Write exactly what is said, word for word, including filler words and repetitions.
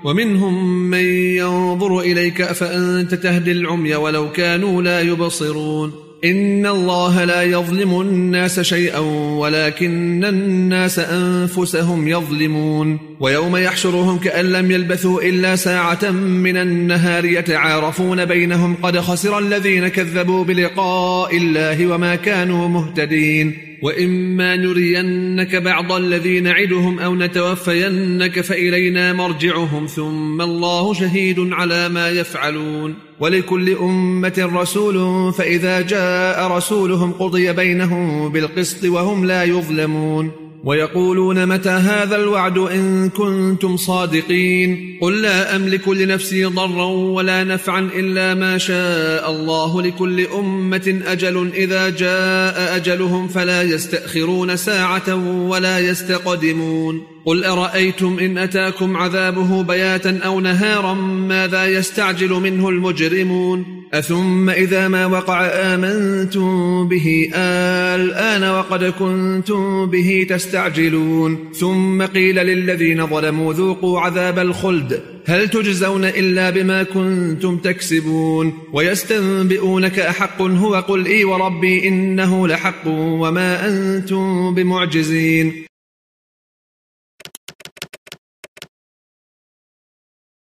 ومنهم من ينظر إليك أفأنت تهدي العمي ولو كانوا لا يبصرون إن الله لا يظلم الناس شيئا ولكن الناس أنفسهم يظلمون ويوم يحشرهم كأن لم يلبثوا إلا ساعة من النهار يتعارفون بينهم قد خسر الذين كذبوا بلقاء الله وما كانوا مهتدين وإما نرينك بعض الذي نعدهم أو نتوفينك فإلينا مرجعهم ثم الله شهيد على ما يفعلون ولكل أمة رسول فإذا جاء رسولهم قضي بينهم بالقسط وهم لا يظلمون ويقولون متى هذا الوعد إن كنتم صادقين قل لا أملك لنفسي ضرا ولا نفعا إلا ما شاء الله لكل أمة أجل إذا جاء أجلهم فلا يستأخرون ساعة ولا يستقدمون قل أرأيتم إن أتاكم عذابه بياتا أو نهارا ماذا يستعجل منه المجرمون أثم إذا ما وقع آمنتم به الآن وقد كنتم به تستعجلون ثم قيل للذين ظلموا ذوقوا عذاب الخلد هل تجزون إلا بما كنتم تكسبون ويستنبئونك أحق هو قل إي وربي إنه لحق وما أنتم بمعجزين